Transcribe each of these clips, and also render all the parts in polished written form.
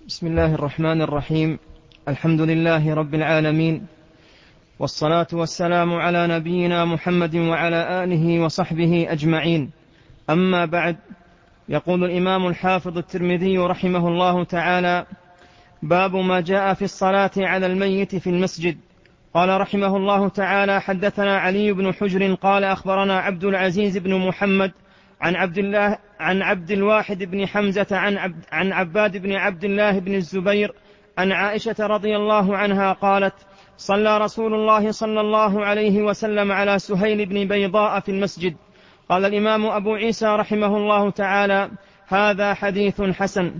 بسم الله الرحمن الرحيم. الحمد لله رب العالمين، والصلاة والسلام على نبينا محمد وعلى آله وصحبه أجمعين. أما بعد، يقول الإمام الحافظ الترمذي رحمه الله تعالى: باب ما جاء في الصلاة على الميت في المسجد. قال رحمه الله تعالى: حدثنا علي بن حجر قال أخبرنا عبد العزيز بن محمد عن عبد الواحد بن حمزة عن عباد بن عبد الله بن الزبير عن عائشة رضي الله عنها قالت: صلى رسول الله صلى الله عليه وسلم على سهيل بن بيضاء في المسجد. قال الإمام أبو عيسى رحمه الله تعالى: هذا حديث حسن.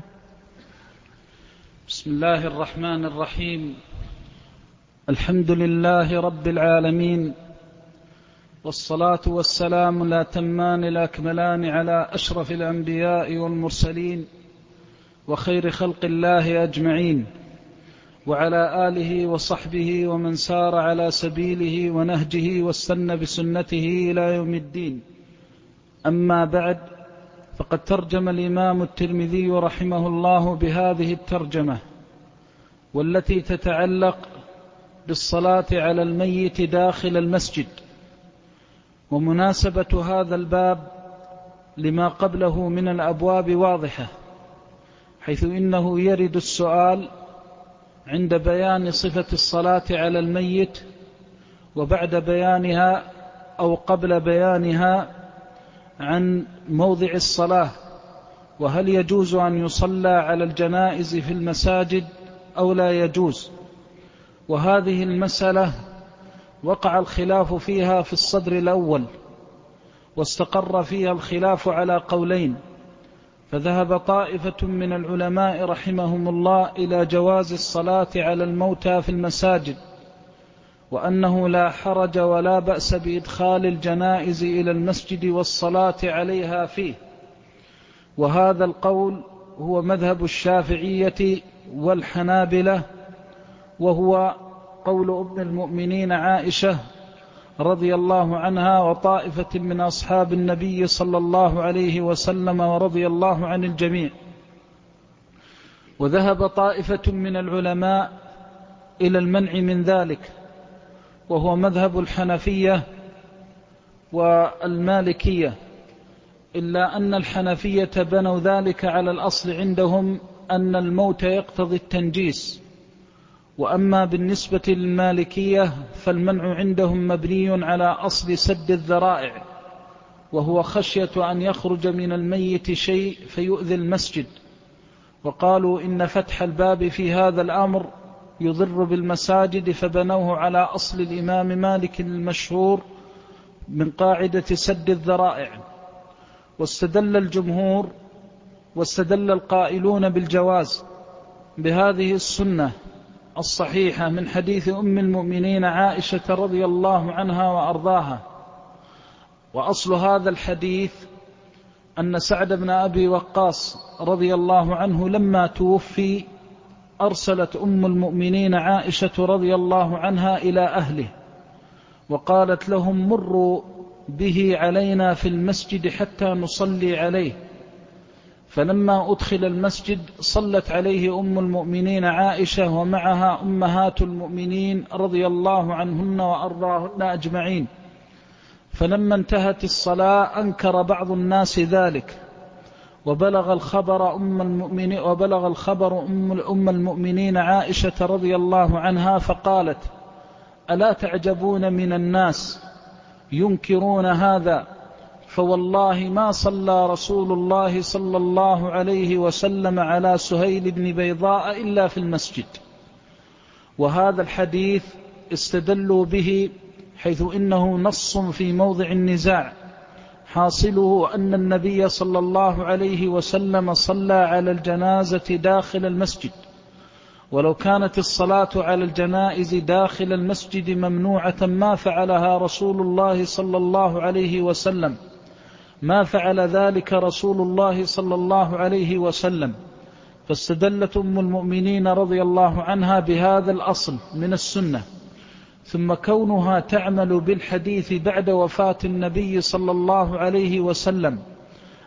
بسم الله الرحمن الرحيم. الحمد لله رب العالمين، والصلاة والسلام لا تمان الأكملان على أشرف الأنبياء والمرسلين وخير خلق الله أجمعين، وعلى آله وصحبه ومن سار على سبيله ونهجه واستنى بسنته إلى يوم الدين. أما بعد، فقد ترجم الإمام الترمذي رحمه الله بهذه الترجمة، والتي تتعلق بالصلاة على الميت داخل المسجد. ومناسبة هذا الباب لما قبله من الأبواب واضحة، حيث إنه يرد السؤال عند بيان صفة الصلاة على الميت، وبعد بيانها أو قبل بيانها عن موضع الصلاة، وهل يجوز أن يصلى على الجنائز في المساجد أو لا يجوز. وهذه المسألة وقع الخلاف فيها في الصدر الأول، واستقر فيها الخلاف على قولين، فذهب طائفة من العلماء رحمهم الله إلى جواز الصلاة على الموتى في المساجد، وأنه لا حرج ولا بأس بإدخال الجنائز إلى المسجد والصلاة عليها فيه. وهذا القول هو مذهب الشافعية والحنابلة، وهو قول أم المؤمنين عائشة رضي الله عنها وطائفة من أصحاب النبي صلى الله عليه وسلم ورضي الله عن الجميع. وذهب طائفة من العلماء إلى المنع من ذلك، وهو مذهب الحنفية والمالكية، إلا أن الحنفية بنوا ذلك على الأصل عندهم أن الموت يقتضي التنجيس. وأما بالنسبة للمالكية فالمنع عندهم مبني على أصل سد الذرائع، وهو خشية أن يخرج من الميت شيء فيؤذي المسجد. وقالوا إن فتح الباب في هذا الأمر يضر بالمساجد، فبنوه على أصل الإمام مالك المشهور من قاعدة سد الذرائع. واستدل الجمهور واستدل القائلون بالجواز بهذه السنة الصحيحة من حديث أم المؤمنين عائشة رضي الله عنها وأرضاها. وأصل هذا الحديث أن سعد بن أبي وقاص رضي الله عنه لما توفي أرسلت أم المؤمنين عائشة رضي الله عنها إلى أهله، وقالت لهم: مروا به علينا في المسجد حتى نصلي عليه. فلما أدخل المسجد صلت عليه أم المؤمنين عائشة، ومعها أمهات المؤمنين رضي الله عنهن وأرضاهن أجمعين. فلما انتهت الصلاة أنكر بعض الناس ذلك، وبلغ الخبر أم المؤمنين عائشة رضي الله عنها، فقالت: ألا تعجبون من الناس ينكرون هذا؟ فوالله ما صلى رسول الله صلى الله عليه وسلم على سهيل بن بيضاء إلا في المسجد. وهذا الحديث استدلوا به حيث إنه نص في موضع النزاع، حاصله أن النبي صلى الله عليه وسلم صلى على الجنازة داخل المسجد. ولو كانت الصلاة على الجنائز داخل المسجد ممنوعة ما فعلها رسول الله صلى الله عليه وسلم، ما فعل ذلك رسول الله صلى الله عليه وسلم. فاستدلت أم المؤمنين رضي الله عنها بهذا الأصل من السنة. ثم كونها تعمل بالحديث بعد وفاة النبي صلى الله عليه وسلم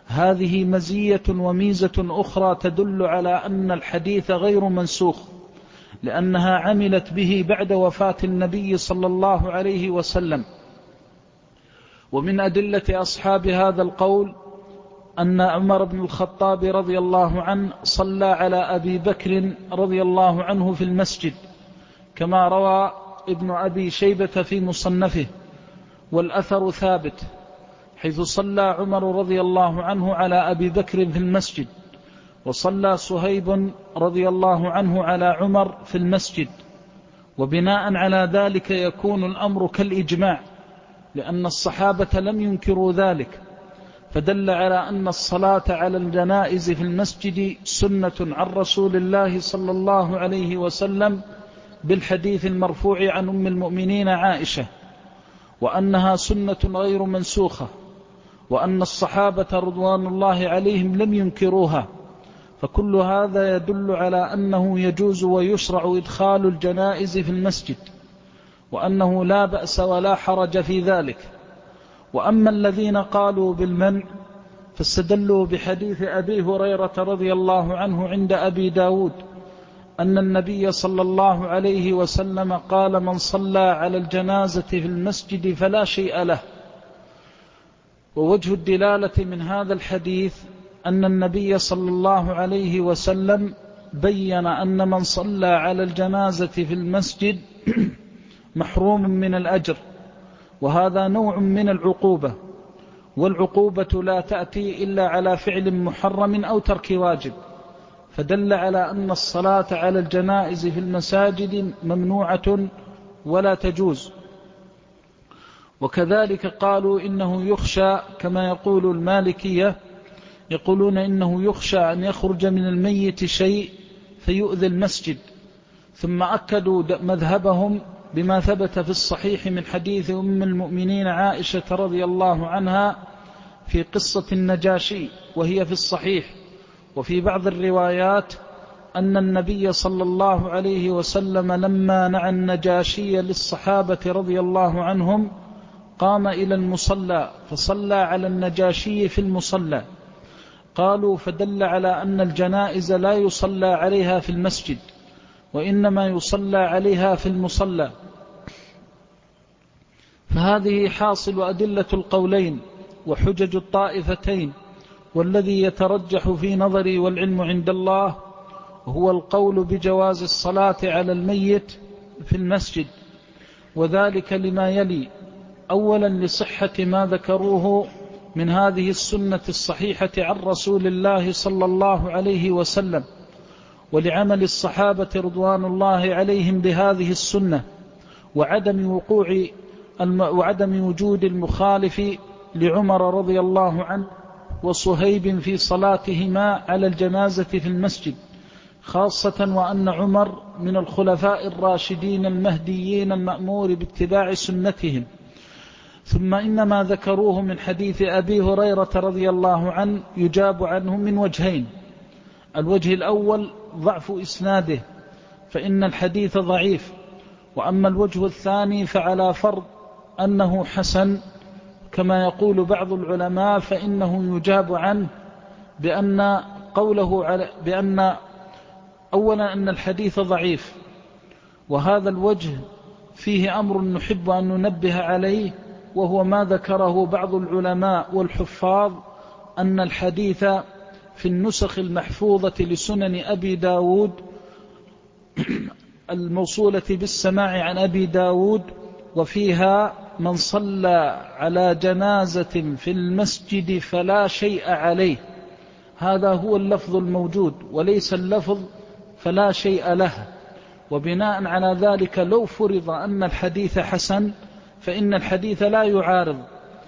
هذه مزية وميزة أخرى تدل على أن الحديث غير منسوخ، لأنها عملت به بعد وفاة النبي صلى الله عليه وسلم. ومن أدلة أصحاب هذا القول أن عمر بن الخطاب رضي الله عنه صلى على أبي بكر رضي الله عنه في المسجد، كما روى ابن أبي شيبة في مصنفه، والأثر ثابت، حيث صلى عمر رضي الله عنه على أبي بكر في المسجد، وصلى صهيب رضي الله عنه على عمر في المسجد. وبناء على ذلك يكون الأمر كالإجماع، لأن الصحابة لم ينكروا ذلك، فدل على أن الصلاة على الجنائز في المسجد سنة عن رسول الله صلى الله عليه وسلم بالحديث المرفوع عن أم المؤمنين عائشة، وأنها سنة غير منسوخة، وأن الصحابة رضوان الله عليهم لم ينكروها. فكل هذا يدل على أنه يجوز ويشرع إدخال الجنائز في المسجد، وأنه لا بأس ولا حرج في ذلك. وأما الذين قالوا بالمنع فاستدلوا بحديث أبي هريرة رضي الله عنه عند أبي داود أن النبي صلى الله عليه وسلم قال: من صلى على الجنازة في المسجد فلا شيء له. ووجه الدلالة من هذا الحديث أن النبي صلى الله عليه وسلم بين أن من صلى على الجنازة في المسجد محروم من الأجر، وهذا نوع من العقوبة، والعقوبة لا تأتي إلا على فعل محرم أو ترك واجب، فدل على أن الصلاة على الجنائز في المساجد ممنوعة ولا تجوز. وكذلك قالوا إنه يخشى، كما يقول المالكية، يقولون إنه يخشى أن يخرج من الميت شيء فيؤذي المسجد، ثم أكدوا مذهبهم بما ثبت في الصحيح من حديث أم المؤمنين عائشة رضي الله عنها في قصة النجاشي، وهي في الصحيح. وفي بعض الروايات أن النبي صلى الله عليه وسلم لما نعى النجاشي للصحابة رضي الله عنهم قام إلى المصلى فصلى على النجاشي في المصلى. قالوا: فدل على أن الجنائز لا يصلى عليها في المسجد، وإنما يصلى عليها في المصلى. فهذه حاصل أدلة القولين وحجج الطائفتين، والذي يترجح في نظري والعلم عند الله هو القول بجواز الصلاة على الميت في المسجد، وذلك لما يلي: أولا لصحة ما ذكروه من هذه السنة الصحيحة عن رسول الله صلى الله عليه وسلم، ولعمل الصحابة رضوان الله عليهم بهذه السنة، وعدم وجود المخالف لعمر رضي الله عنه وصهيب في صلاتهما على الجنازة في المسجد، خاصة وأن عمر من الخلفاء الراشدين المهديين المأمور باتباع سنتهم. ثم إنما ذكروه من حديث أبي هريرة رضي الله عنه يجاب عنه من وجهين: الوجه الأول ضعف إسناده، فإن الحديث ضعيف، وأما الوجه الثاني فعلى فرض أنه حسن كما يقول بعض العلماء، فإنه يجاب عنه بأن أولا أن الحديث ضعيف، وهذا الوجه فيه أمر نحب أن ننبه عليه، وهو ما ذكره بعض العلماء والحفاظ أن الحديث في النسخ المحفوظة لسنن أبي داود الموصولة بالسماع عن أبي داود وفيها: من صلى على جنازة في المسجد فلا شيء عليه. هذا هو اللفظ الموجود، وليس اللفظ فلا شيء له. وبناء على ذلك لو فرض أن الحديث حسن فإن الحديث لا يعارض،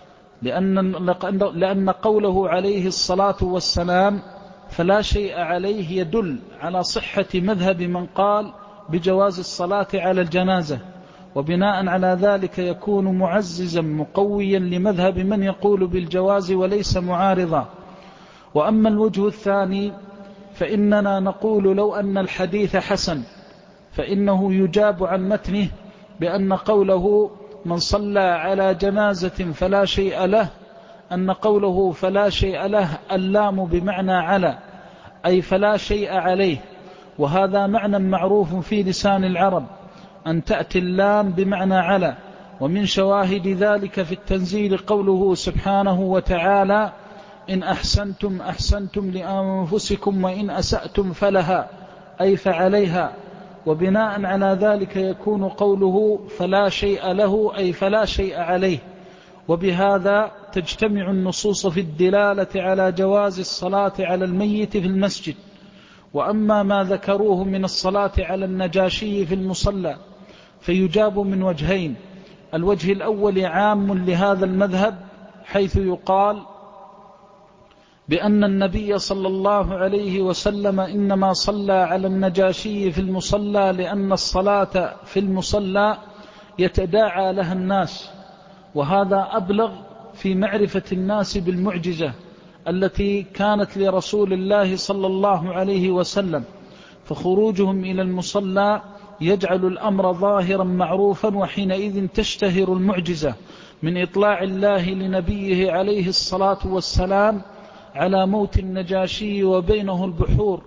لأن قوله عليه الصلاة والسلام فلا شيء عليه يدل على صحة مذهب من قال بجواز الصلاة على الجنازة، وبناء على ذلك يكون معززا مقويا لمذهب من يقول بالجواز وليس معارضا. وأما الوجه الثاني فإننا نقول لو أن الحديث حسن فإنه يجاب عن متنه بأن قوله من صلى على جنازة فلا شيء له أن قوله فلا شيء له اللام بمعنى على، أي فلا شيء عليه، وهذا معنى معروف في لسان العرب أن تأتي اللام بمعنى على. ومن شواهد ذلك في التنزيل قوله سبحانه وتعالى إن أحسنتم أحسنتم لأنفسكم وإن أسأتم فلها، أي فعليها. وبناء على ذلك يكون قوله فلا شيء له أي فلا شيء عليه. وبهذا تجتمع النصوص في الدلالة على جواز الصلاة على الميت في المسجد. وأما ما ذكروه من الصلاة على النجاشي في المصلى فيجاب من وجهين: الوجه الأول عام لهذا المذهب، حيث يقال بأن النبي صلى الله عليه وسلم إنما صلى على النجاشي في المصلى لأن الصلاة في المصلى يتداعى لها الناس، وهذا أبلغ في معرفة الناس بالمعجزة التي كانت لرسول الله صلى الله عليه وسلم، فخروجهم إلى المصلى يجعل الأمر ظاهرا معروفا، وحينئذ تشتهر المعجزة من إطلاع الله لنبيه عليه الصلاة والسلام على موت النجاشي وبينه البحور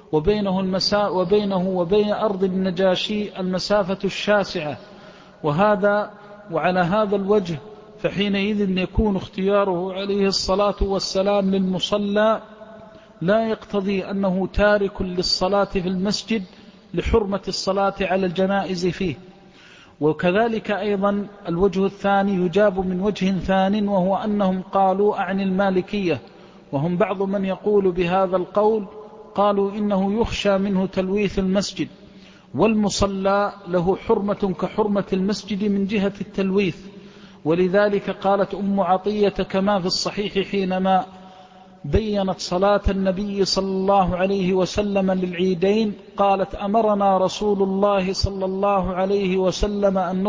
وبينه وبين أرض النجاشي المسافة الشاسعة. وعلى هذا الوجه فحينئذ يكون اختياره عليه الصلاة والسلام للمصلى لا يقتضي أنه تارك للصلاة في المسجد لحرمة الصلاة على الجنائز فيه. وكذلك أيضا الوجه الثاني يجاب من وجه ثان، وهو أنهم قالوا عن المالكية، وهم بعض من يقول بهذا القول، قالوا إنه يخشى منه تلويث المسجد، والمصلى له حرمة كحرمة المسجد من جهة التلويث. ولذلك قالت أم عطية كما في الصحيح حينما بيّنت صلاة النبي صلى الله عليه وسلم للعيدين، قالت أمرنا رسول الله صلى الله عليه وسلم أن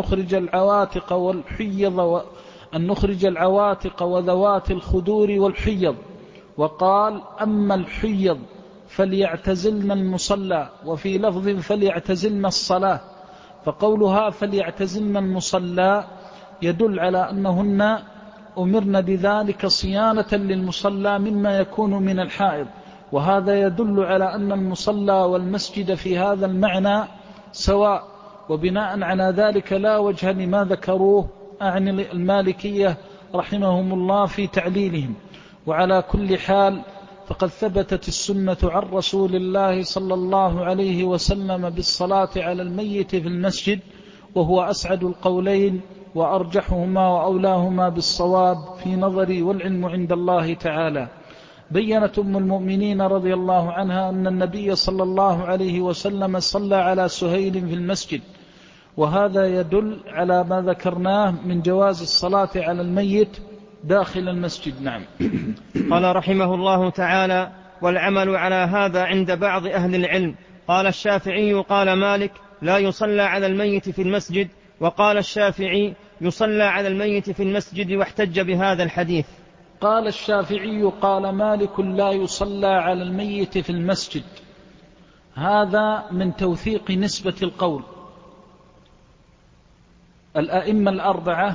نخرج العواتق وذوات الخدور والحيض، وقال أما الحيض فليعتزلن المصلى، وفي لفظ فليعتزلن الصلاة. فقولها فليعتزلن المصلى يدل على أنهن أمرن بذلك صيانة للمصلى مما يكون من الحائض، وهذا يدل على أن المصلى والمسجد في هذا المعنى سواء. وبناء على ذلك لا وجه لما ذكروه عن المالكية رحمهم الله في تعليلهم. وعلى كل حال فقد ثبتت السنة عن رسول الله صلى الله عليه وسلم بالصلاة على الميت في المسجد، وهو أسعد القولين وأرجحهما وأولاهما بالصواب في نظري، والعلم عند الله تعالى. بيّنت أم المؤمنين رضي الله عنها أن النبي صلى الله عليه وسلم صلى على سهيل في المسجد، وهذا يدل على ما ذكرناه من جواز الصلاة على الميت داخل المسجد. نعم. قال رحمه الله تعالى: والعمل على هذا عند بعض أهل العلم. قال الشافعي قال مالك: لا يصلى على الميت في المسجد. وقال الشافعي: يصلى على الميت في المسجد، واحتج بهذا الحديث. قال الشافعي قال مالك: لا يصلى على الميت في المسجد. هذا من توثيق نسبة القول. الأئمة الأربعة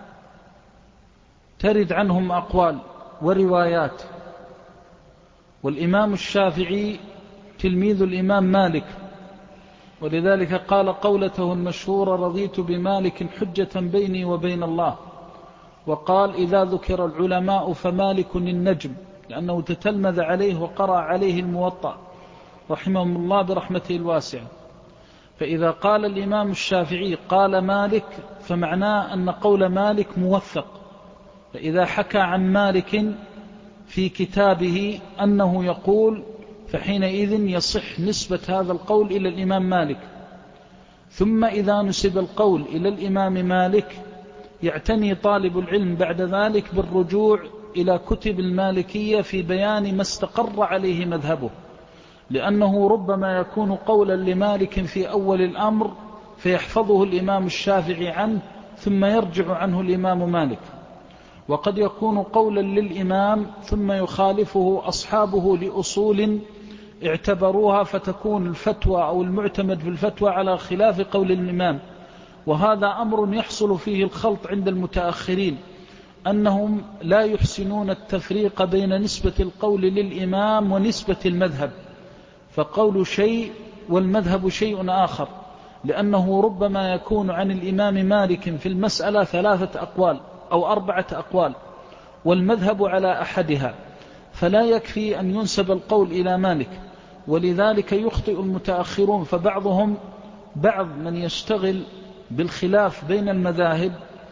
ترد عنهم أقوال وروايات، والإمام الشافعي تلميذ الإمام مالك، ولذلك قال قولته المشهورة: رضيت بمالك حجة بيني وبين الله. وقال: إذا ذكر العلماء فمالك النجم، لأنه تتلمذ عليه وقرأ عليه الموطأ رحمهم الله برحمته الواسعة. فإذا قال الإمام الشافعي قال مالك فمعناه أن قول مالك موثق، فإذا حكى عن مالك في كتابه أنه يقول فحينئذ يصح نسبة هذا القول إلى الإمام مالك. ثم إذا نسب القول إلى الإمام مالك يعتني طالب العلم بعد ذلك بالرجوع إلى كتب المالكية في بيان ما استقر عليه مذهبه، لأنه ربما يكون قولا لمالك في أول الأمر فيحفظه الإمام الشافعي عنه ثم يرجع عنه الإمام مالك، وقد يكون قولا للإمام ثم يخالفه أصحابه لأصول اعتبروها، فتكون الفتوى أو المعتمد في الفتوى على خلاف قول الإمام. وهذا أمر يحصل فيه الخلط عند المتأخرين، أنهم لا يحسنون التفريق بين نسبة القول للإمام ونسبة المذهب، فقول شيء والمذهب شيء آخر، لأنه ربما يكون عن الإمام مالك في المسألة 3 أقوال أو 4 أقوال والمذهب على أحدها، فلا يكفي أن ينسب القول إلى مالك، ولذلك يخطئ المتأخرون. بعض من يشتغل بالخلاف بين المذاهب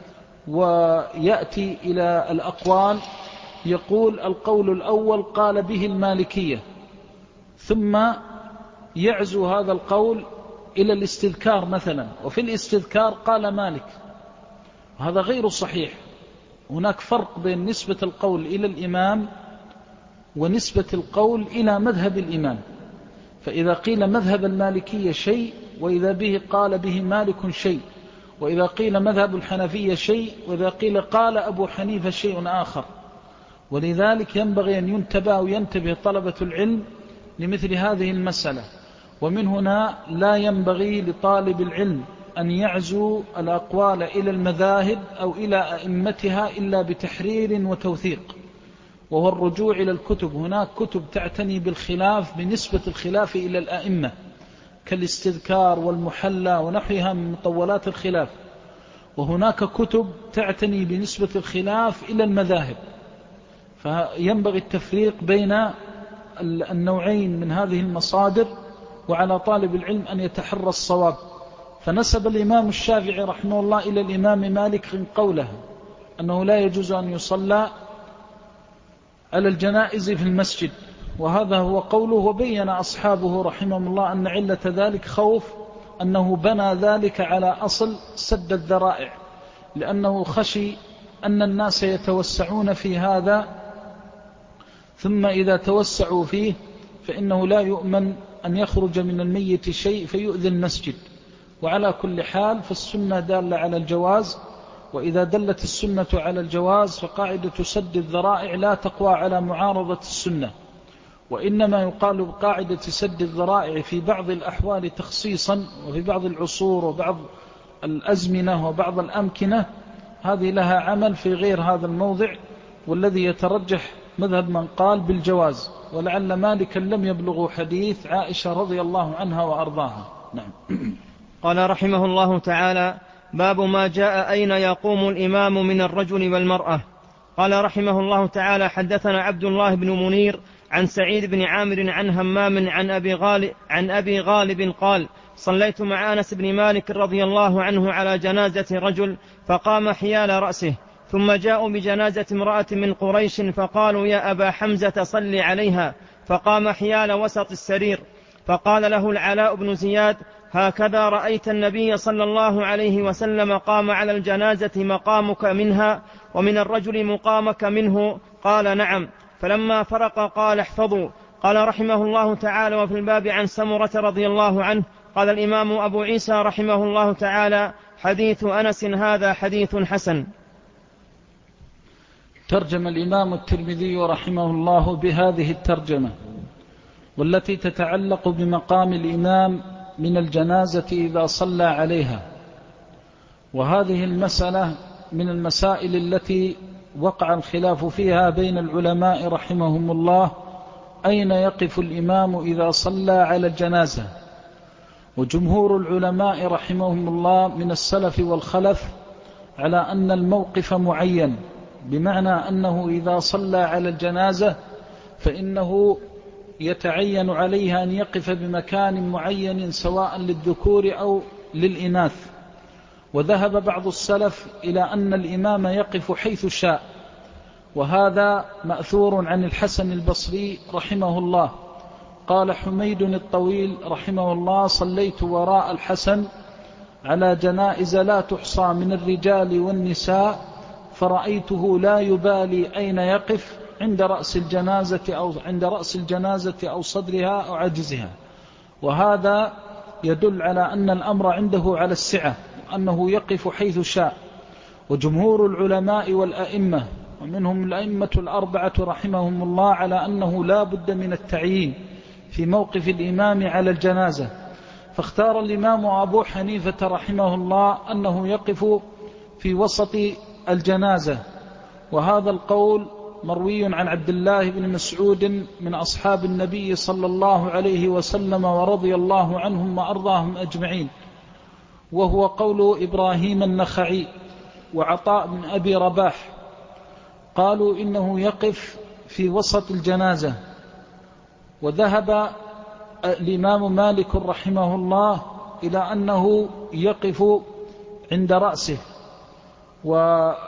ويأتي إلى الأقوال يقول القول الأول قال به المالكية، ثم يعزو هذا القول إلى الاستذكار مثلا، وفي الاستذكار قال مالك، هذا غير صحيح. هناك فرق بين نسبة القول إلى الإمام ونسبة القول إلى مذهب الإمام. فإذا قيل مذهب المالكية شيء وإذا به قال به مالك شيء، وإذا قيل مذهب الحنفية شيء وإذا قيل قال أبو حنيفة شيء آخر. ولذلك ينبغي أن ينتبه وينتبه طلبة العلم لمثل هذه المسألة. ومن هنا لا ينبغي لطالب العلم أن يعزو الأقوال إلى المذاهب أو إلى أئمتها إلا بتحرير وتوثيق، وهو الرجوع إلى الكتب. هناك كتب تعتني بالخلاف بنسبة الخلاف إلى الأئمة كالاستذكار والمحلى ونحوها من مطولات الخلاف، وهناك كتب تعتني بنسبة الخلاف إلى المذاهب. فينبغي التفريق بين النوعين من هذه المصادر، وعلى طالب العلم أن يتحرى الصواب. فنسب الإمام الشافعي رحمه الله إلى الإمام مالك قوله أنه لا يجوز أن يصلى على الجنائز في المسجد، وهذا هو قوله. وبين أصحابه رحمهم الله أن علة ذلك خوف أنه بنى ذلك على أصل سد الذرائع، لأنه خشي أن الناس يتوسعون في هذا، ثم إذا توسعوا فيه فإنه لا يؤمن أن يخرج من الميت شيء فيؤذي المسجد. وعلى كل حال فالسنة دالة على الجواز، وإذا دلت السنة على الجواز فقاعدة سد الذرائع لا تقوى على معارضة السنة، وإنما يقال بقاعدة سد الذرائع في بعض الأحوال تخصيصا، وفي بعض العصور وبعض الأزمنة وبعض الأمكنة هذه لها عمل في غير هذا الموضع، والذي يترجح مذهب من قال بالجواز. ولعل مالكا لم يبلغ حديث عائشة رضي الله عنها وأرضاها. نعم. قال رحمه الله تعالى: باب ما جاء أين يقوم الإمام من الرجل والمرأة. قال رحمه الله تعالى: حدثنا عبد الله بن منير عن سعيد بن عامر عن همام عن أبي غالب قال: صليت مع أنس بن مالك رضي الله عنه على جنازة رجل فقام حيال رأسه، ثم جاءوا بجنازة امرأة من قريش فقالوا: يا أبا حمزة صل عليها، فقام حيال وسط السرير، فقال له العلاء بن زياد: هكذا رأيت النبي صلى الله عليه وسلم قام على الجنازة مقامك منها ومن الرجل مقامك منه؟ قال: نعم. فلما فرق قال: احفظوا. قال رحمه الله تعالى: وفي الباب عن سمرة رضي الله عنه. قال الإمام أبو عيسى رحمه الله تعالى: حديث أنس هذا حديث حسن. ترجم الإمام الترمذي رحمه الله بهذه الترجمة، والتي تتعلق بمقام الإمام من الجنازة إذا صلى عليها. وهذه المسألة من المسائل التي وقع الخلاف فيها بين العلماء رحمهم الله، أين يقف الإمام إذا صلى على الجنازة. وجمهور العلماء رحمهم الله من السلف والخلف على أن الموقف معين، بمعنى أنه إذا صلى على الجنازة فإنه يتعين عليها أن يقف بمكان معين سواء للذكور أو للإناث. وذهب بعض السلف إلى أن الإمام يقف حيث شاء، وهذا مأثور عن الحسن البصري رحمه الله. قال حميد الطويل رحمه الله: صليت وراء الحسن على جنائز لا تحصى من الرجال والنساء، فرأيته لا يبالي أين يقف، عند رأس الجنازة أو صدرها أو عجزها. وهذا يدل على أن الأمر عنده على السعة، أنه يقف حيث شاء. وجمهور العلماء والأئمة ومنهم الأئمة الأربعة رحمهم الله على أنه لا بد من التعيين في موقف الإمام على الجنازة. فاختار الإمام أبو حنيفة رحمه الله أنه يقف في وسط الجنازة، وهذا القول مروي عن عبد الله بن مسعود من أصحاب النبي صلى الله عليه وسلم ورضي الله عنهم وأرضاهم أجمعين، وهو قول إبراهيم النخعي وعطاء بن أبي رباح، قالوا إنه يقف في وسط الجنازة. وذهب الإمام مالك رحمه الله إلى أنه يقف عند رأسه، وذهب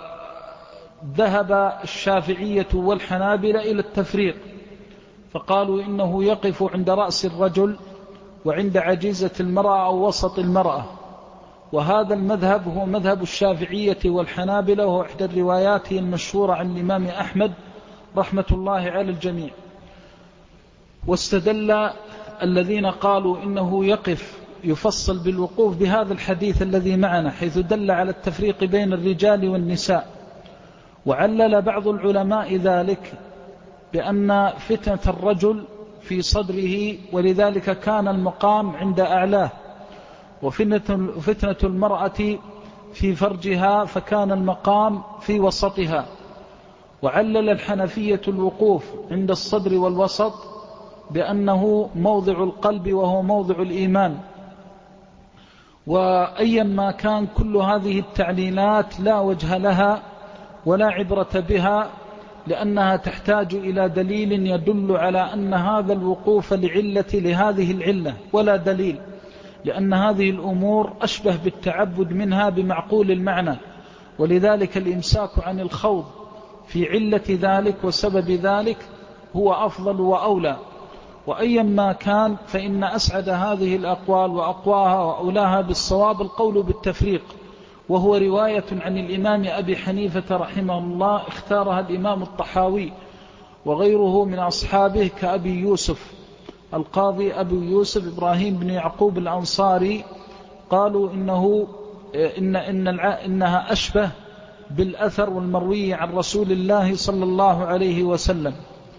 الشافعية والحنابلة إلى التفريق، فقالوا إنه يقف عند رأس الرجل وعند عجيزة المرأة أو وسط المرأة. وهذا المذهب هو مذهب الشافعية والحنابلة، وهو إحدى الروايات المشهورة عن الإمام أحمد رحمة الله على الجميع. واستدل الذين قالوا إنه يقف يفصل بالوقوف بهذا الحديث الذي معنا، حيث دل على التفريق بين الرجال والنساء. وعلل بعض العلماء ذلك بأن فتنة الرجل في صدره، ولذلك كان المقام عند أعلاه، وفتنة المرأة في فرجها فكان المقام في وسطها. وعلل الحنفية الوقوف عند الصدر والوسط بأنه موضع القلب وهو موضع الإيمان. وأيا ما كان، كل هذه التعليلات لا وجه لها ولا عبرة بها، لأنها تحتاج إلى دليل يدل على أن هذا الوقوف لهذه العلة، ولا دليل، لأن هذه الأمور أشبه بالتعبد منها بمعقول المعنى، ولذلك الإمساك عن الخوض في علة ذلك وسبب ذلك هو أفضل وأولى. وأيا ما كان، فإن أسعد هذه الأقوال وأقواها وأولاها بالصواب القول بالتفريق، وهو رواية عن الإمام أبي حنيفة رحمه الله اختارها الإمام الطحاوي وغيره من أصحابه كأبي يوسف القاضي أبي يوسف إبراهيم بن يعقوب الأنصاري. قالوا إنها أشبه بالأثر والمروي عن رسول الله صلى الله عليه وسلم.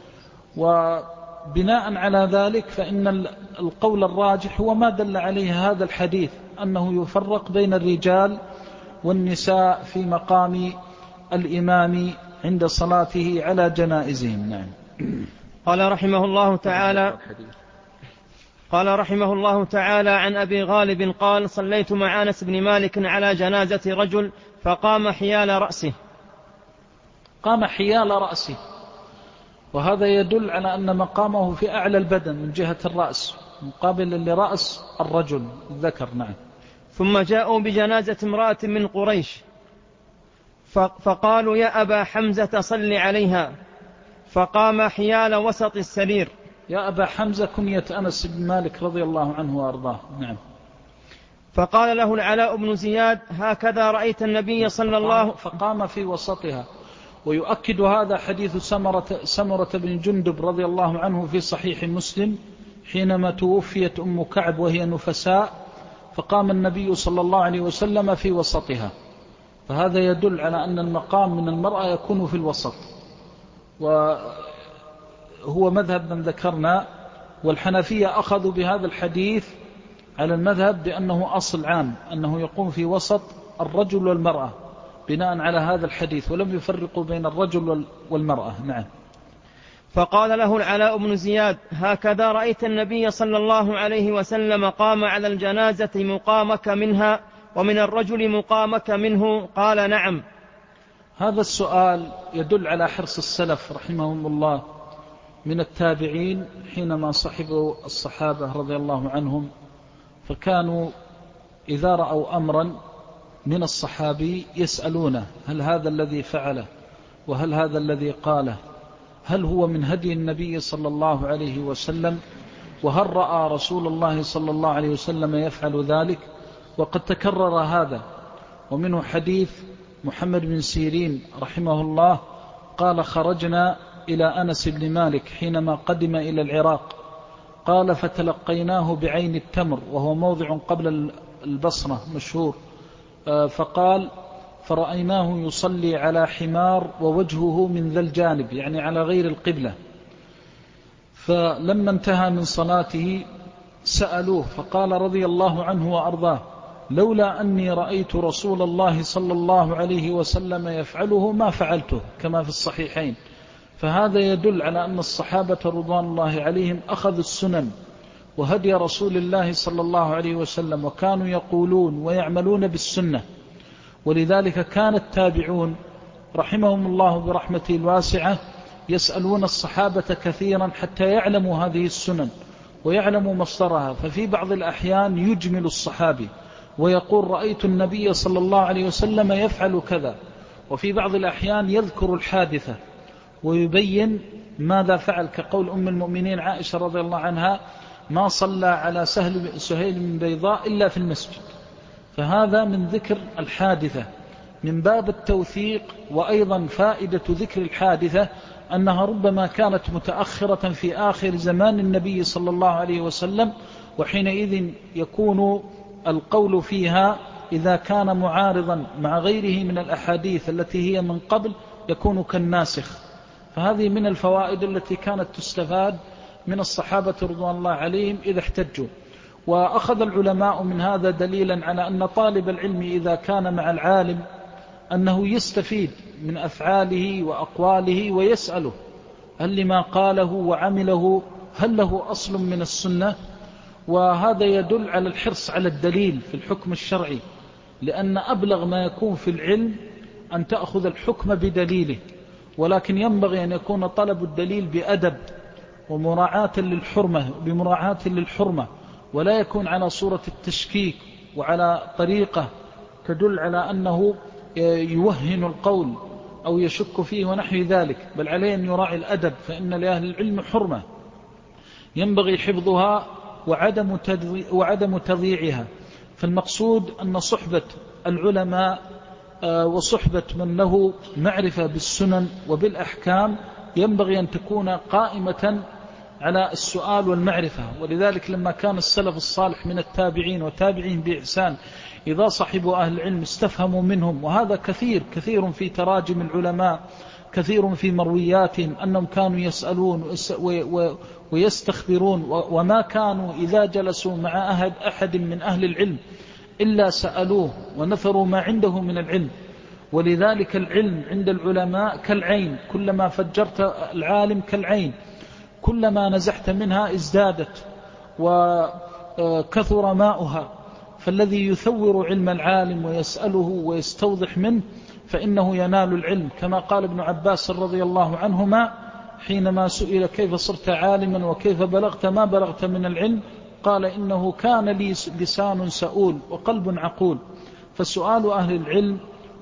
وبناء على ذلك فإن القول الراجح هو ما دل عليه هذا الحديث، أنه يفرق بين الرجال والنساء في مقام الإمام عند صلاته على جنائزهم. نعم. قال رحمه الله تعالى عن أبي غالب قال: صليت مع أنس بن مالك على جنازة رجل فقام حيال رأسه. قام حيال رأسه، وهذا يدل على أن مقامه في أعلى البدن من جهة الرأس مقابل لرأس الرجل الذكر. نعم. ثم جاءوا بجنازة امرأة من قريش فقالوا: يا أبا حمزة صل عليها، فقام حيال وسط السرير. يا أبا حمزة كنية أنس بن مالك رضي الله عنه وأرضاه. نعم. فقال له العلاء بن زياد: هكذا رأيت النبي صلى الله. فقام في وسطها. ويؤكد هذا حديث سمرة بن جندب رضي الله عنه في صحيح مسلم حينما توفيت أم كعب وهي نفساء، فقام النبي صلى الله عليه وسلم في وسطها. فهذا يدل على أن المقام من المرأة يكون في الوسط، وهو مذهب من ذكرنا. والحنفية أخذوا بهذا الحديث على المذهب بأنه أصل عام، أنه يقوم في وسط الرجل والمرأة بناء على هذا الحديث، ولم يفرقوا بين الرجل والمرأة. نعم. فقال له العلاء بن زياد: هكذا رأيت النبي صلى الله عليه وسلم قام على الجنازة مقامك منها ومن الرجل مقامك منه؟ قال: نعم. هذا السؤال يدل على حرص السلف رحمهم الله من التابعين حينما صحبوا الصحابة رضي الله عنهم، فكانوا إذا رأوا أمرا من الصحابي يسألونه: هل هذا الذي فعله؟ وهل هذا الذي قاله؟ هل هو من هدي النبي صلى الله عليه وسلم؟ وهل رأى رسول الله صلى الله عليه وسلم يفعل ذلك؟ وقد تكرر هذا. ومنه حديث محمد بن سيرين رحمه الله قال: خرجنا إلى أنس بن مالك حينما قدم إلى العراق، قال: فتلقيناه بعين التمر، وهو موضع قبل البصرة مشهور، فقال: فرأيناه يصلي على حمار ووجهه من ذا الجانب، يعني على غير القبلة. فلما انتهى من صلاته سألوه، فقال رضي الله عنه وأرضاه: لولا أني رأيت رسول الله صلى الله عليه وسلم يفعله ما فعلته، كما في الصحيحين. فهذا يدل على أن الصحابة رضوان الله عليهم أخذوا السنن وهدي رسول الله صلى الله عليه وسلم، وكانوا يقولون ويعملون بالسنة. ولذلك كان التابعون رحمهم الله برحمته الواسعة يسألون الصحابة كثيرا حتى يعلموا هذه السنن ويعلموا مصدرها. ففي بعض الأحيان يجمل الصحابي ويقول رأيت النبي صلى الله عليه وسلم يفعل كذا، وفي بعض الأحيان يذكر الحادثة ويبين ماذا فعل، كقول أم المؤمنين عائشة رضي الله عنها: ما صلى على سهيل من بيضاء إلا في المسجد. فهذا من ذكر الحادثة من باب التوثيق. وأيضا فائدة ذكر الحادثة أنها ربما كانت متأخرة في آخر زمان النبي صلى الله عليه وسلم، وحينئذ يكون القول فيها إذا كان معارضا مع غيره من الأحاديث التي هي من قبل يكون كالناسخ. فهذه من الفوائد التي كانت تستفاد من الصحابة رضوان الله عليهم إذا احتجوا. وأخذ العلماء من هذا دليلا على أن طالب العلم إذا كان مع العالم أنه يستفيد من أفعاله وأقواله ويسأله هل لما قاله وعمله هل له أصل من السنة. وهذا يدل على الحرص على الدليل في الحكم الشرعي، لأن أبلغ ما يكون في العلم أن تأخذ الحكم بدليله، ولكن ينبغي أن يكون طلب الدليل بأدب ومراعاة للحرمة، ولا يكون على صورة التشكيك وعلى طريقة تدل على أنه يوهن القول أو يشك فيه ونحو ذلك، بل عليه أن يراعي الأدب، فإن لأهل العلم حرمة ينبغي حفظها وعدم تضييعها. فالمقصود أن صحبة العلماء وصحبة من له معرفة بالسنن وبالأحكام ينبغي أن تكون قائمة على السؤال والمعرفة. ولذلك لما كان السلف الصالح من التابعين وتابعين بإحسان إذا صحبوا أهل العلم استفهموا منهم، وهذا كثير في تراجم العلماء، كثير في مروياتهم أنهم كانوا يسألون ويستخبرون، وما كانوا إذا جلسوا مع أحد من أهل العلم إلا سألوه ونثروا ما عنده من العلم. ولذلك العلم عند العلماء كالعين، كلما فجرت العالم كالعين، كلما نزحت منها ازدادت وكثر ماؤها. فالذي يثور علم العالم ويسأله ويستوضح منه فإنه ينال العلم، كما قال ابن عباس رضي الله عنهما حينما سئل كيف صرت عالما وكيف بلغت ما بلغت من العلم، قال إنه كان لي لسان سؤول وقلب عقول. فسؤال أهل العلم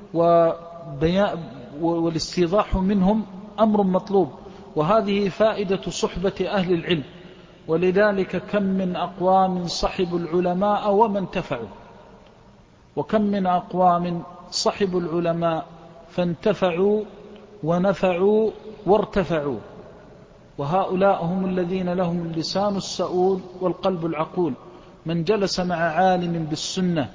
والاستيضاح منهم أمر مطلوب، وهذه فائدة صحبة أهل العلم. ولذلك كم من أقوام صحبوا العلماء وما انتفعوا، وكم من أقوام صحبوا العلماء فانتفعوا ونفعوا وارتفعوا، وهؤلاء هم الذين لهم اللسان السؤول والقلب العقول. من جلس مع عالم بالسنة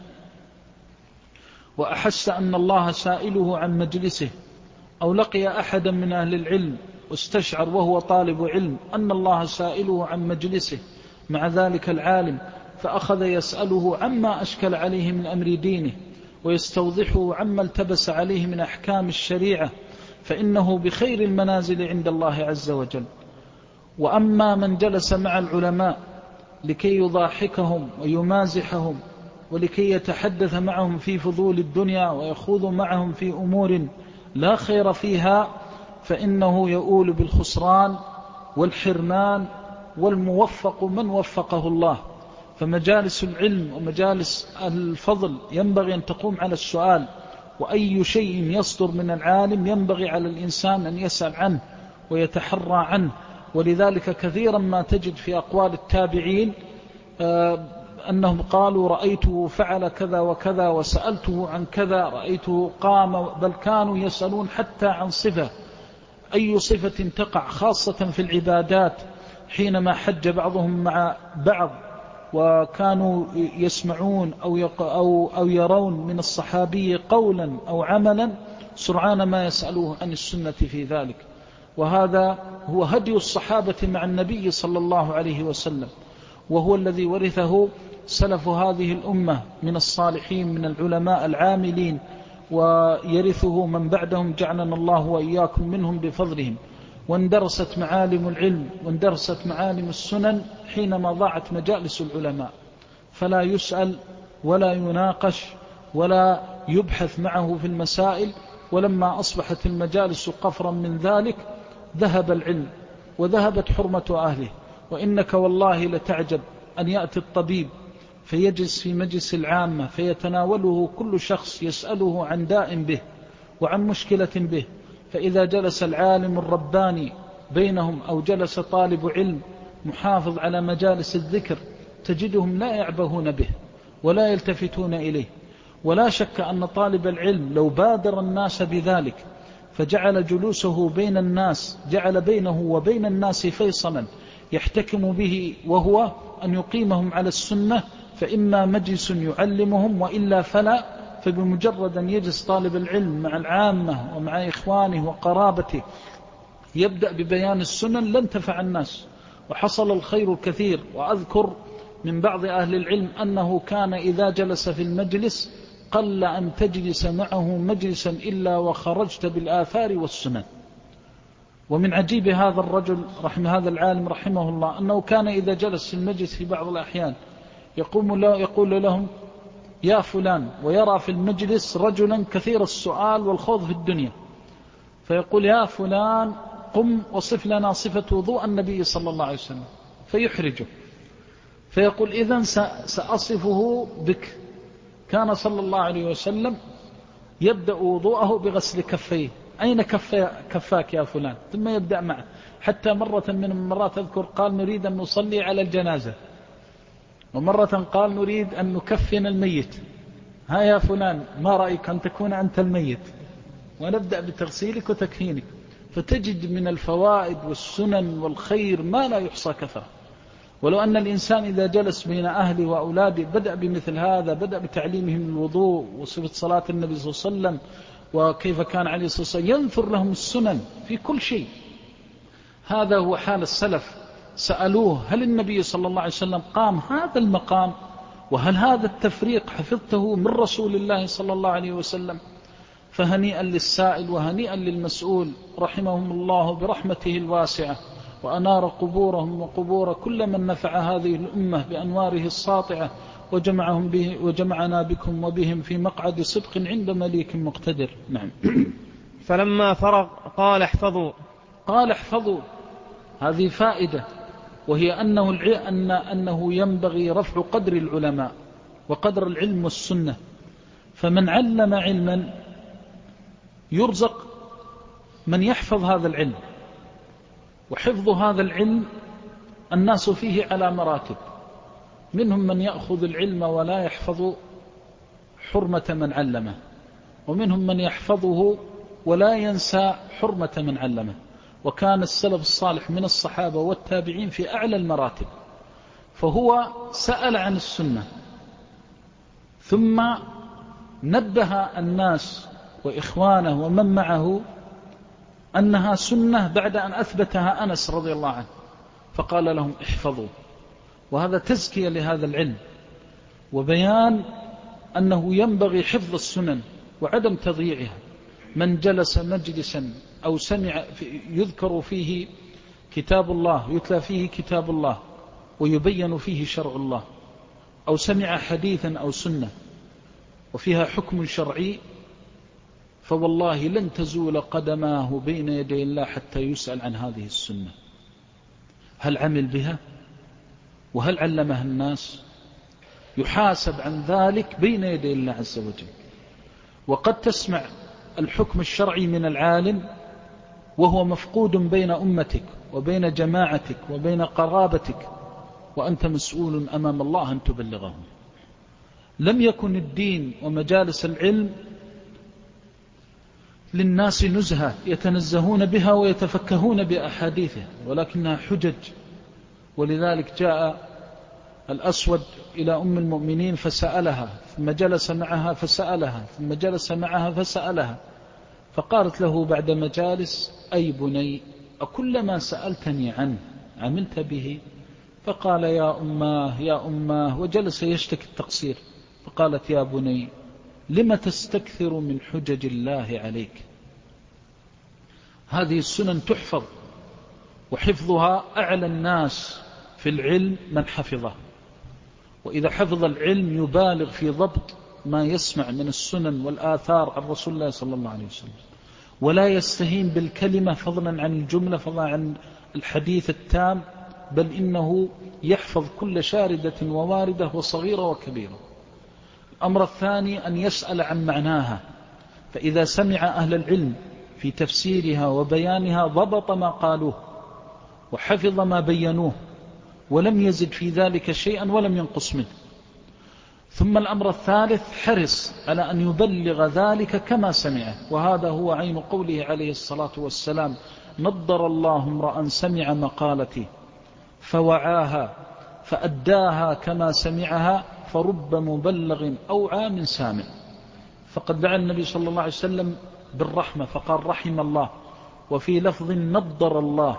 وأحس أن الله سائله عن مجلسه، أو لقي أحدا من أهل العلم واستشعر وهو طالب علم أن الله سائله عن مجلسه مع ذلك العالم، فأخذ يسأله عما أشكل عليه من أمر دينه ويستوضحه عما التبس عليه من أحكام الشريعة، فإنه بخير المنازل عند الله عز وجل. وأما من جلس مع العلماء لكي يضاحكهم ويمازحهم ولكي يتحدث معهم في فضول الدنيا ويخوض معهم في أمور لا خير فيها، فإنه يؤول بالخسران والحرمان، والموفق من وفقه الله. فمجالس العلم ومجالس الفضل ينبغي أن تقوم على السؤال، وأي شيء يصدر من العالم ينبغي على الإنسان أن يسأل عنه ويتحرى عنه. ولذلك كثيرا ما تجد في أقوال التابعين أنهم قالوا رأيته فعل كذا وكذا وسألته عن كذا، رأيته قام، بل كانوا يسألون حتى عن صفة، أي صفة تقع خاصة في العبادات. حينما حج بعضهم مع بعض وكانوا يسمعون أو يرون من الصحابي قولا أو عملا سرعان ما يسألوه عن السنة في ذلك. وهذا هو هدي الصحابة مع النبي صلى الله عليه وسلم، وهو الذي ورثه سلف هذه الأمة من الصالحين من العلماء العاملين، ويرثه من بعدهم جعلنا الله وإياكم منهم بفضلهم، واندرست معالم العلم واندرست معالم السنن حينما ضاعت مجالس العلماء، فلا يسأل ولا يناقش ولا يبحث معه في المسائل. ولما أصبحت المجالس قفرا من ذلك ذهب العلم وذهبت حرمة أهله. وإنك والله لتعجب أن يأتي الطبيب فيجلس في مجلس العامة فيتناوله كل شخص يسأله عن داء به وعن مشكلة به، فإذا جلس العالم الرباني بينهم أو جلس طالب علم محافظ على مجالس الذكر تجدهم لا يعبهون به ولا يلتفتون إليه. ولا شك أن طالب العلم لو بادر الناس بذلك فجعل جلوسه بين الناس، جعل بينه وبين الناس فيصلا يحتكم به، وهو أن يقيمهم على السنة، فإما مجلس يعلمهم وإلا فلا. فبمجرد أن يجلس طالب العلم مع العامة ومع إخوانه وقرابته يبدأ ببيان السنن لانتفع الناس وحصل الخير الكثير. وأذكر من بعض أهل العلم أنه كان إذا جلس في المجلس قل أن تجلس معه مجلسا إلا وخرجت بالآثار والسنن. ومن عجيب هذا الرجل هذا العالم رحمه الله أنه كان إذا جلس في المجلس في بعض الأحيان يقول لهم يا فلان، ويرى في المجلس رجلا كثير السؤال والخوض في الدنيا، فيقول يا فلان قم وصف لنا صفة وضوء النبي صلى الله عليه وسلم، فيحرجه فيقول إذن سأصفه بك. كان صلى الله عليه وسلم يبدأ وضوءه بغسل كفيه، أين كفاك يا فلان؟ ثم يبدأ معه، حتى مرة من المرات أذكر قال نريد أن نصلي على الجنازة، ومرة قال نريد أن نكفن الميت، ها يا فلان ما رأيك أن تكون أنت الميت ونبدأ بتغسيلك وتكفينك. فتجد من الفوائد والسنن والخير ما لا يحصى كثرة. ولو أن الإنسان إذا جلس بين أهله وأولاده بدأ بمثل هذا، بدأ بتعليمهم الوضوء وصفة صلاة النبي صلى الله عليه وسلم وكيف كان عليه الصلاة والسلام، ينثر لهم السنن في كل شيء. هذا هو حال السلف. سألوه هل النبي صلى الله عليه وسلم قام هذا المقام، وهل هذا التفريق حفظته من رسول الله صلى الله عليه وسلم؟ فهنيئا للسائل وهنيئا للمسؤول رحمهم الله برحمته الواسعة، وأنار قبورهم وقبور كل من نفع هذه الأمة بأنواره الساطعة، وجمعنا بكم وبهم في مقعد صدق عند مليك مقتدر. نعم. فلما فرغ قال احفظوا. هذه فائدة، وهي أنه ينبغي رفع قدر العلماء وقدر العلم والسنة. فمن علم علما يرزق من يحفظ هذا العلم، وحفظ هذا العلم الناس فيه على مراتب، منهم من يأخذ العلم ولا يحفظ حرمة من علمه، ومنهم من يحفظه ولا ينسى حرمة من علمه. وكان السلف الصالح من الصحابة والتابعين في أعلى المراتب. فهو سأل عن السنة ثم نبه الناس وإخوانه ومن معه أنها سنة بعد أن أثبتها أنس رضي الله عنه، فقال لهم احفظوا. وهذا تزكية لهذا العلم وبيان أنه ينبغي حفظ السنن وعدم تضييعها. من جلس مجلسا أو سمع يذكر فيه كتاب الله، يتلى فيه كتاب الله ويبين فيه شرع الله، أو سمع حديثا أو سنة وفيها حكم شرعي، فوالله لن تزول قدماه بين يدي الله حتى يسأل عن هذه السنة، هل عمل بها وهل علمها الناس؟ يحاسب عن ذلك بين يدي الله عز وجل. وقد تسمع الحكم الشرعي من العالم وهو مفقود بين أمتك وبين جماعتك وبين قرابتك، وأنت مسؤول أمام الله أن تبلغه. لم يكن الدين ومجالس العلم للناس نزهة يتنزهون بها ويتفكهون بأحاديثه، ولكنها حجج. ولذلك جاء الأسود إلى أم المؤمنين فسألها، ثم جلس معها فسألها، ثم جلس معها فسألها، فقالت له بعد مجالس: أي بني، أكلما سألتني عنه عملت به؟ فقال يا أماه يا أماه، وجلس يشتكي التقصير. فقالت يا بني لم تستكثر من حجج الله عليك؟ هذه السنن تحفظ، وحفظها أعلى الناس في العلم من حفظه. وإذا حفظ العلم يبالغ في ضبط ما يسمع من السنن والآثار عن رسول الله صلى الله عليه وسلم، ولا يستهين بالكلمة فضلا عن الجملة، فضلا عن الحديث التام، بل إنه يحفظ كل شاردة وواردة وصغيرة وكبيرة. الأمر الثاني أن يسأل عن معناها، فإذا سمع أهل العلم في تفسيرها وبيانها ضبط ما قالوه وحفظ ما بينوه ولم يزد في ذلك شيئا ولم ينقص منه. ثم الأمر الثالث حرص على أن يبلغ ذلك كما سمعه، وهذا هو عين قوله عليه الصلاة والسلام: نضر الله امرأ سمع مقالتي فوعاها فأداها كما سمعها فرب مبلغ أوعى من سامع. فقد دعا النبي صلى الله عليه وسلم بالرحمة فقال رحم الله، وفي لفظ نضر الله،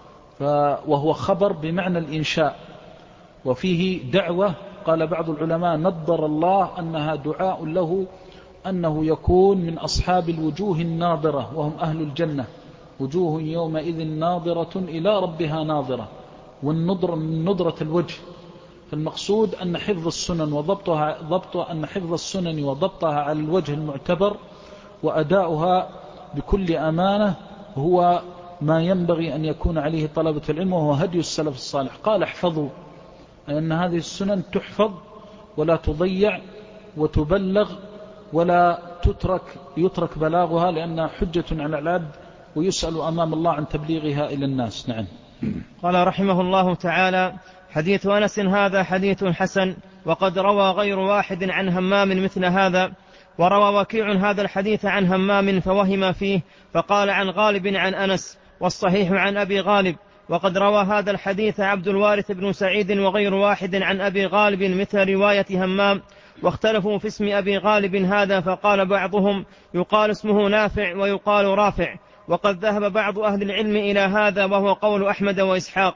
وهو خبر بمعنى الإنشاء، وفيه دعوة. قال بعض العلماء نضر الله أنها دعاء له أنه يكون من أصحاب الوجوه الناظرة، وهم أهل الجنة، وجوه يومئذ ناظرة إلى ربها ناظرة، والنضر من نضرة الوجه. فالمقصود أن حفظ السنن أن حفظ السنن وضبطها على الوجه المعتبر وأداؤها بكل أمانة هو ما ينبغي أن يكون عليه طلبة العلم، وهو هدي السلف الصالح. قال احفظوا، أن هذه السنن تحفظ ولا تضيع وتبلغ ولا يترك بلاغها، لأنها حجة على العبد ويسأل أمام الله عن تبليغها إلى الناس. نعم. قال رحمه الله تعالى: حديث أنس هذا حديث حسن، وقد روى غير واحد عن همام مثل هذا، وروى وكيع هذا الحديث عن همام فوهم فيه، فقال عن غالب عن أنس، والصحيح عن أبي غالب. وقد روى هذا الحديث عبد الوارث بن سعيد وغير واحد عن أبي غالب مثل رواية همام، واختلفوا في اسم أبي غالب هذا، فقال بعضهم يقال اسمه نافع ويقال رافع، وقد ذهب بعض أهل العلم إلى هذا، وهو قول أحمد وإسحاق.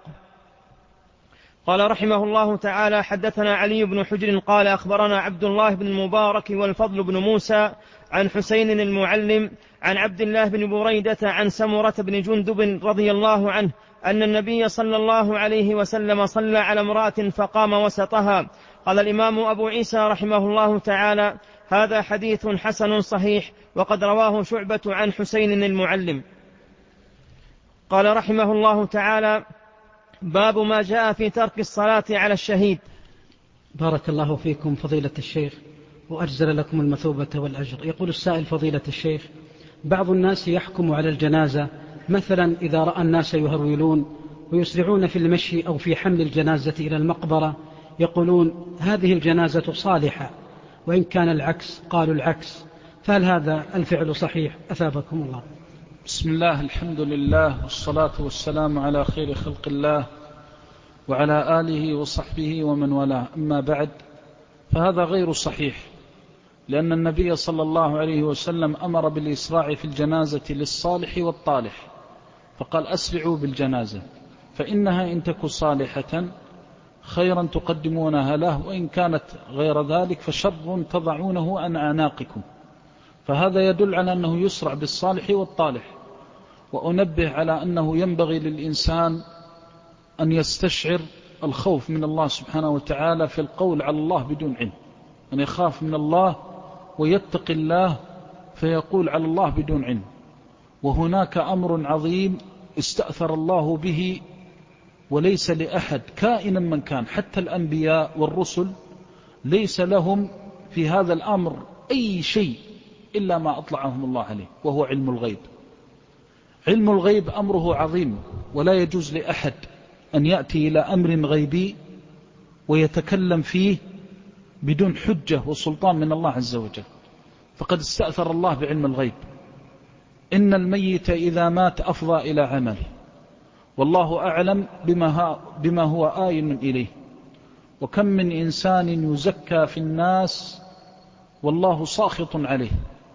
قال رحمه الله تعالى: حدثنا علي بن حجر قال أخبرنا عبد الله بن المبارك والفضل بن موسى عن حسين المعلم عن عبد الله بن بريدة عن سمرة بن جندب رضي الله عنه أن النبي صلى الله عليه وسلم صلى على امرأة فقام وسطها. قال الإمام أبو عيسى رحمه الله تعالى: هذا حديث حسن صحيح، وقد رواه شعبة عن حسين المعلم. قال رحمه الله تعالى: باب ما جاء في ترك الصلاة على الشهيد. بارك الله فيكم فضيلة الشيخ، وأجزل لكم المثوبة والأجر. يقول السائل: فضيلة الشيخ، بعض الناس يحكم على الجنازة مثلا إذا رأى الناس يهرولون ويسرعون في المشي أو في حمل الجنازة إلى المقبرة، يقولون هذه الجنازة صالحة، وإن كان العكس قالوا العكس، فهل هذا الفعل صحيح؟ أثابكم الله. بسم الله، الحمد لله، والصلاة والسلام على خير خلق الله وعلى آله وصحبه ومن والاه. أما بعد، فهذا غير صحيح، لأن النبي صلى الله عليه وسلم أمر بالإسراع في الجنازة للصالح والطالح، فقال أسرعوا بالجنازة، فإنها إن تك صالحة خيرا تقدمونها له، وإن كانت غير ذلك فشر تضعونه عن أعناقكم. فهذا يدل على أنه يسرع بالصالح والطالح. وأنبه على أنه ينبغي للإنسان أن يستشعر الخوف من الله سبحانه وتعالى في القول على الله بدون علم، أن يخاف من الله ويتقي الله فيقول على الله بدون علم. وهناك أمر عظيم استأثر الله به وليس لأحد كائنا من كان، حتى الأنبياء والرسل ليس لهم في هذا الأمر أي شيء إلا ما أطلعهم الله عليه، وهو علم الغيب. علم الغيب أمره عظيم، ولا يجوز لأحد أن يأتي إلى أمر غيبي ويتكلم فيه بدون حجة وسلطان من الله عز وجل، فقد استأثر الله بعلم الغيب. إن الميت إذا مات أفضى إلى عمل، والله أعلم بما هو آين إليه. وكم من إنسان يزكى في الناس والله ساخط عليه،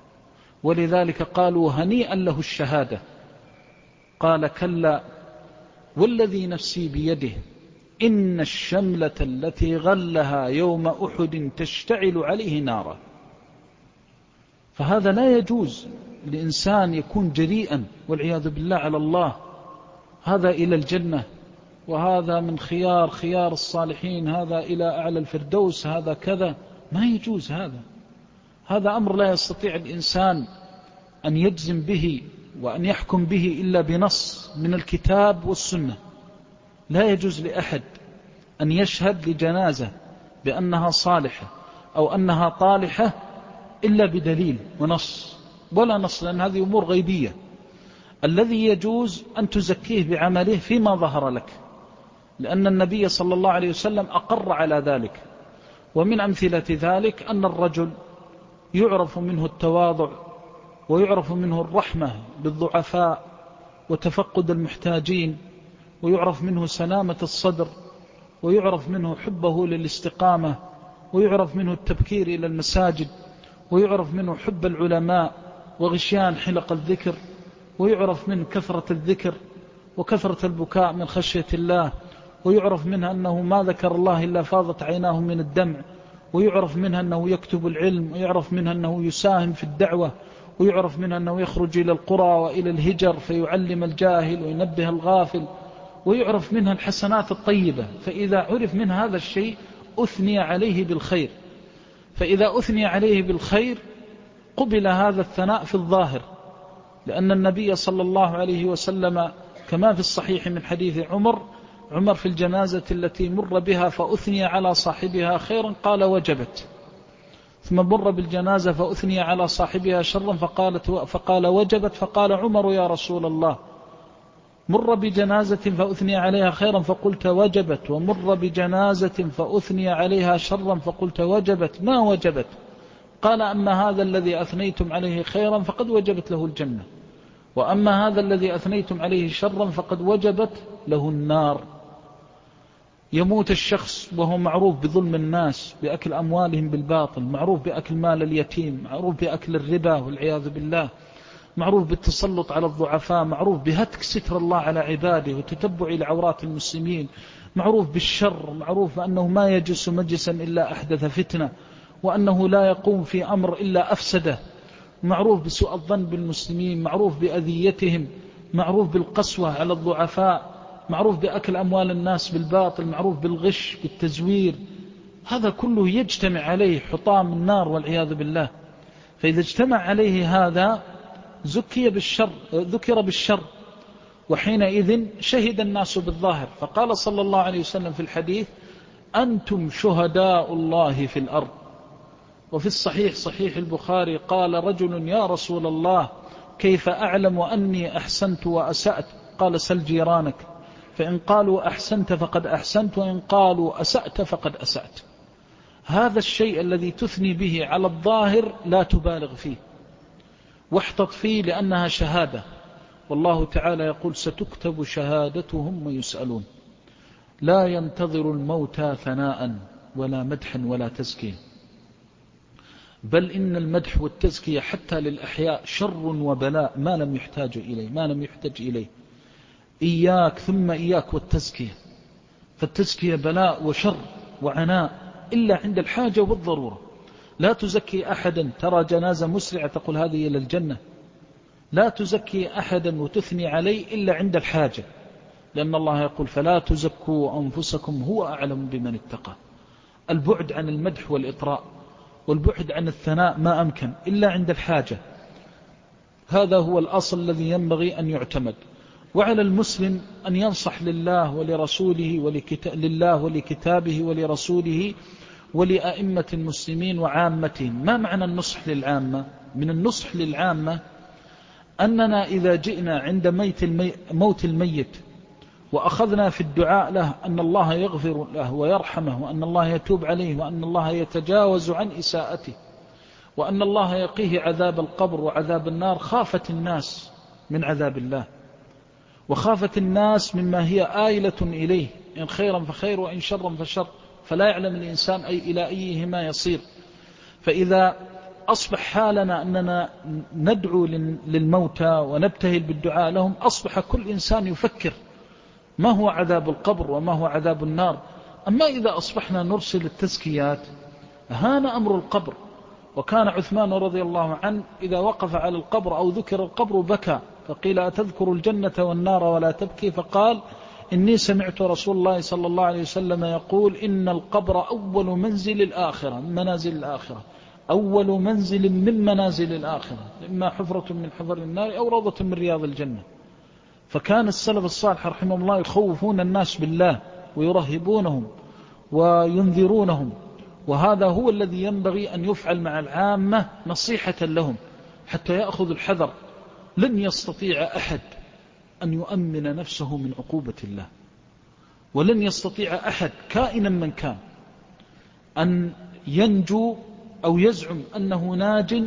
ولذلك قالوا هنيئا له الشهادة. قال كلا والذي نفسي بيده إن الشملة التي غلها يوم أحد تشتعل عليه نارا. فهذا لا يجوز لإنسان يكون جريئا والعياذ بالله على الله، هذا إلى الجنة، وهذا من خيار الصالحين، هذا إلى أعلى الفردوس، هذا كذا. ما يجوز هذا أمر لا يستطيع الإنسان أن يجزم به وأن يحكم به إلا بنص من الكتاب والسنة. لا يجوز لأحد أن يشهد لجنازة بأنها صالحة أو أنها طالحة إلا بدليل ونص، ولا نص، لأن هذه أمور غيبية. الذي يجوز أن تزكيه بعمله فيما ظهر لك، لأن النبي صلى الله عليه وسلم أقر على ذلك. ومن أمثلة ذلك أن الرجل يعرف منه التواضع، ويعرف منه الرحمة بالضعفاء وتفقد المحتاجين، ويعرف منه سلامة الصدر، ويعرف منه حبه للاستقامة، ويعرف منه التبكير إلى المساجد، ويعرف منه حب العلماء وغشيان حلق الذكر، ويعرف منه كثرة الذكر وكثرة البكاء من خشية الله، ويعرف منه أنه ما ذكر الله إلا فاضت عيناه من الدمع، ويعرف منه أنه يكتب العلم، ويعرف منه أنه يساهم في الدعوة، ويعرف منه أنه يخرج إلى القرى وإلى الهجر فيعلم الجاهل وينبه الغافل، ويعرف منها الحسنات الطيبة. فإذا عرف من هذا الشيء أثني عليه بالخير، فإذا أثني عليه بالخير قبل هذا الثناء في الظاهر، لأن النبي صلى الله عليه وسلم كما في الصحيح من حديث عمر في الجنازة التي مر بها فأثني على صاحبها خيرا قال وجبت، ثم مر بالجنازة فأثني على صاحبها شرا فقال وجبت، فقال عمر يا رسول الله مر بجنازة فأثني عليها خيرا فقلت وجبت، ومر بجنازة فأثني عليها شرا فقلت وجبت، ما وجبت؟ قال أما هذا الذي أثنيتم عليه خيرا فقد وجبت له الجنة، وأما هذا الذي أثنيتم عليه شرا فقد وجبت له النار. يموت الشخص وهو معروف بظلم الناس، بأكل أموالهم بالباطل، معروف بأكل مال اليتيم، معروف بأكل الربا والعياذ بالله، معروف بالتسلط على الضعفاء، معروف بهتك ستر الله على عباده وتتبع لعورات المسلمين، معروف بالشر، معروف أنه ما يجلس مجلسا إلا أحدث فتنة، وأنه لا يقوم في أمر إلا أفسده، معروف بسوء الظن بالمسلمين، معروف بأذيتهم، معروف بالقسوة على الضعفاء، معروف بأكل أموال الناس بالباطل، معروف بالغش بالتزوير. هذا كله يجتمع عليه حطام النار والعياذ بالله. فإذا اجتمع عليه هذا ذكر بالشر، وحينئذ شهد الناس بالظاهر. فقال صلى الله عليه وسلم في الحديث أنتم شهداء الله في الأرض. وفي الصحيح صحيح البخاري قال رجل يا رسول الله كيف أعلم أني أحسنت وأسأت؟ قال سل جيرانك، فإن قالوا أحسنت فقد أحسنت، وإن قالوا أسأت فقد أسأت. هذا الشيء الذي تثني به على الظاهر لا تبالغ فيه، واحتط فيه لأنها شهادة، والله تعالى يقول ستكتب شهادتهم ويسألون. لا ينتظر الموتى ثناء ولا مدحا ولا تزكية، بل إن المدح والتزكية حتى للأحياء شر وبلاء ما لم يحتاج إليه. إياك ثم إياك والتزكية، فالتزكية بلاء وشر وعناء إلا عند الحاجة والضرورة. لا تزكي أحدا، ترى جنازة مسرعة تقول هذه إلى الجنة، لا تزكي أحدا وتثني عليه إلا عند الحاجة، لأن الله يقول فلا تزكوا أنفسكم هو أعلم بمن اتقى. البعد عن المدح والإطراء والبعد عن الثناء ما أمكن إلا عند الحاجة، هذا هو الأصل الذي ينبغي أن يعتمد. وعلى المسلم أن ينصح لله ولرسوله لله ولكتابه ولرسوله ولأئمة المسلمين وعامتهم. ما معنى النصح للعامة؟ من النصح للعامة أننا إذا جئنا عند موت الميت وأخذنا في الدعاء له أن الله يغفر له ويرحمه، وأن الله يتوب عليه، وأن الله يتجاوز عن إساءته، وأن الله يقيه عذاب القبر وعذاب النار، خافت الناس من عذاب الله، وخافت الناس مما هي آيلة إليه، إن خيرا فخير وإن شرا فشر، فلا يعلم الإنسان إلى أيهما يصير. فإذا أصبح حالنا أننا ندعو للموتى ونبتهل بالدعاء لهم، أصبح كل إنسان يفكر ما هو عذاب القبر وما هو عذاب النار. أما إذا أصبحنا نرسل التزكيات هان أمر القبر. وكان عثمان رضي الله عنه إذا وقف على القبر أو ذكر القبر بكى، فقيل أتذكر الجنة والنار ولا تبكي؟ فقال إني سمعت رسول الله صلى الله عليه وسلم يقول إن القبر أول منزل الآخرة، من منازل الآخرة، أول منزل من منازل الآخرة، إما حفرة من حفر النار أو روضة من رياض الجنة. فكان السلف الصالح رحمه الله يخوفون الناس بالله ويرهبونهم وينذرونهم، وهذا هو الذي ينبغي أن يفعل مع العامة نصيحة لهم حتى يأخذ الحذر. لن يستطيع أحد أن يؤمن نفسه من عقوبة الله، ولن يستطيع أحد كائنا من كان أن ينجو أو يزعم أنه ناج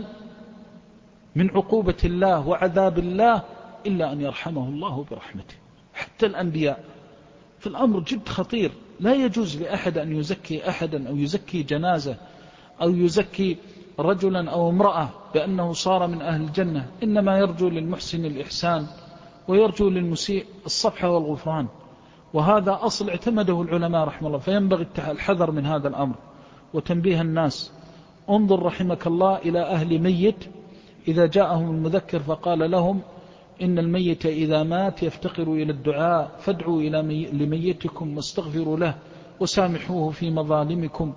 من عقوبة الله وعذاب الله إلا أن يرحمه الله برحمته. حتى الأنبياء. في الأمر جد خطير، لا يجوز لأحد أن يزكي أحدا أو يزكي جنازة أو يزكي رجلا أو امرأة بأنه صار من أهل الجنة. إنما يرجو للمحسن الإحسان ويرجو للمسيء الصفح والغفران، وهذا أصل اعتمده العلماء رحمه الله. فينبغي الحذر من هذا الأمر وتنبيه الناس. انظر رحمك الله إلى أهل ميت إذا جاءهم المذكر فقال لهم إن الميت إذا مات يفتقر إلى الدعاء، فادعوا لميتكم واستغفروا له وسامحوه في مظالمكم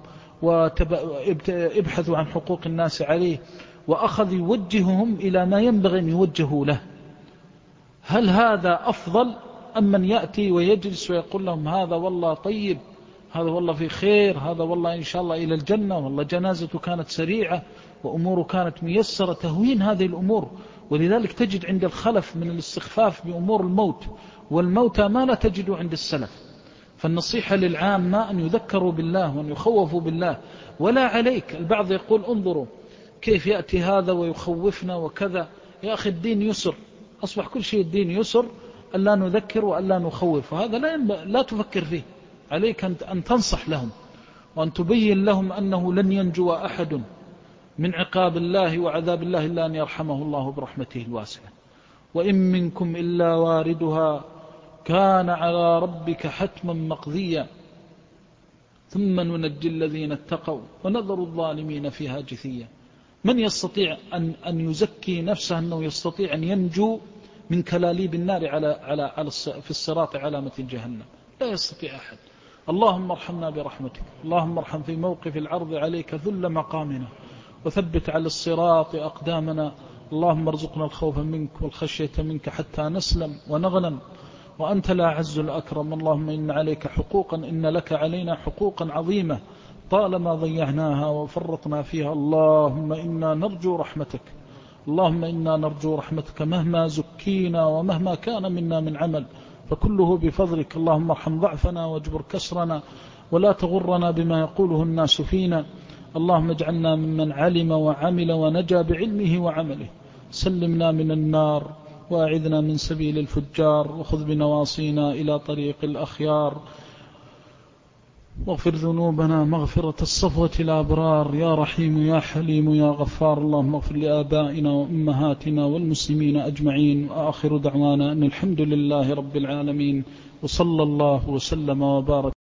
وابحثوا عن حقوق الناس عليه، وأخذ يوجههم إلى ما ينبغي أن يوجهوا له. هل هذا أفضل أم من يأتي ويجلس ويقول لهم هذا والله طيب، هذا والله في خير، هذا والله إن شاء الله إلى الجنة، والله جنازته كانت سريعة وأموره كانت ميسرة؟ تهوين هذه الأمور. ولذلك تجد عند الخلف من الاستخفاف بأمور الموت والموتى ما لا تجد عند السلف. فالنصيحة للعامة أن يذكروا بالله وأن يخوفوا بالله ولا عليك. البعض يقول انظروا كيف يأتي هذا ويخوفنا وكذا. يا أخي الدين يسر، أصبح كل شيء الدين يسر، ألا نذكر وألا نخوف، وهذا لا تفكر فيه. عليك أن تنصح لهم وأن تبين لهم أنه لن ينجو أحد من عقاب الله وعذاب الله إلا أن يرحمه الله برحمته الواسعة. وإن منكم إلا واردها كان على ربك حتما مقضيا ثم ننجي الذين اتقوا ونذر الظالمين فيها جثيا. من يستطيع أن يزكي نفسه أنه يستطيع أن ينجو من كلاليب النار على في الصراط علامة جهنم؟ لا يستطيع أحد. اللهم ارحمنا برحمتك، اللهم ارحم في موقف العرض عليك ذل مقامنا، وثبت على الصراط أقدامنا. اللهم ارزقنا الخوف منك والخشية منك حتى نسلم ونغنم، وأنت لا أعز الأكرم. اللهم إن عليك حقوقا، إن لك علينا حقوقا عظيمة طالما ضيعناها وفرطنا فيها. اللهم إنا نرجو رحمتك، اللهم إنا نرجو رحمتك مهما زكينا ومهما كان منا من عمل، فكله بفضلك. اللهم ارحم ضعفنا واجبر كسرنا ولا تغرنا بما يقوله الناس فينا. اللهم اجعلنا ممن علم وعمل ونجا بعلمه وعمله. سلمنا من النار وأعذنا من سبيل الفجار، وخذ بنواصينا إلى طريق الأخيار، واغفر ذنوبنا مغفرة الصفوة الأبرار. يا رحيم يا حليم يا غفار. اللهم اغفر لآبائنا وأمهاتنا والمسلمين أجمعين. وآخر دعوانا أن الحمد لله رب العالمين، وصلى الله وسلم وبارك